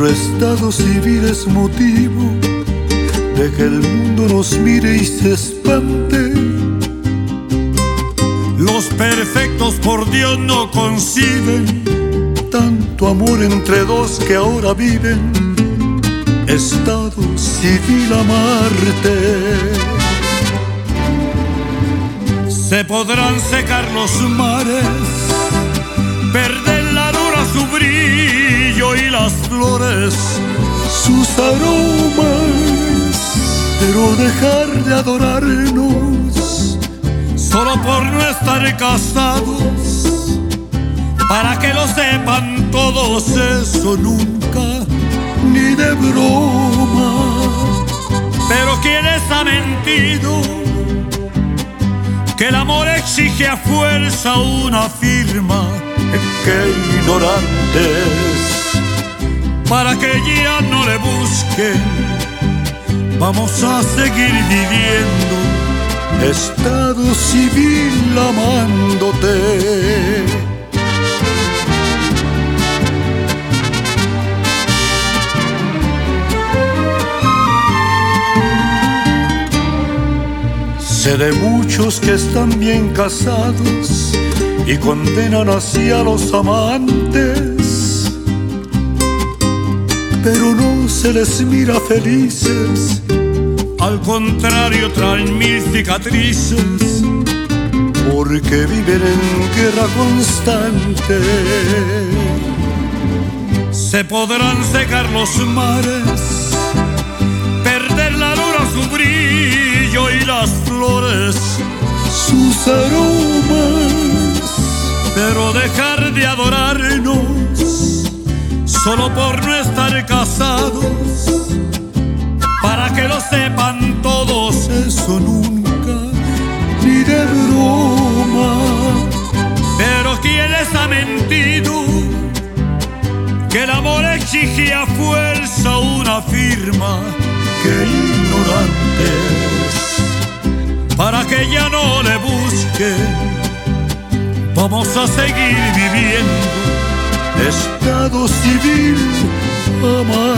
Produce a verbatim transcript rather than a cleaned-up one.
Nuestro estado civil es motivo de que el mundo nos mire y se espante. Los perfectos por Dios no conciben tanto amor entre dos que ahora viven. Estado civil a Marte. Se podrán secar los mares, perder la luna su brillo y las flores sus aromas, pero dejar de adorarnos solo por no estar casados. Para que lo sepan todos, eso nunca, ni de broma. Pero ¿quién les ha mentido? Que el amor exige a fuerza una firma. ¡Qué ignorantes! Para que ya no le busquen, vamos a seguir viviendo estado civil amándote. Sé de muchos que están bien casados y condenan así a los amantes, pero no se les mira felices. Al contrario, traen mil cicatrices, porque viven en guerra constante. Se podrán secar los mares, perder la luna su brillo y las flores sus aromas, pero dejar de adorarnos solo por no estar casados. Para que lo sepan todos, eso nunca, ni de broma. Pero ¿quién les ha mentido? Que el amor exige a fuerza una firma. ¡Qué ignorantes! Para que ya no le busquen, vamos a seguir viviendo estado civil amante.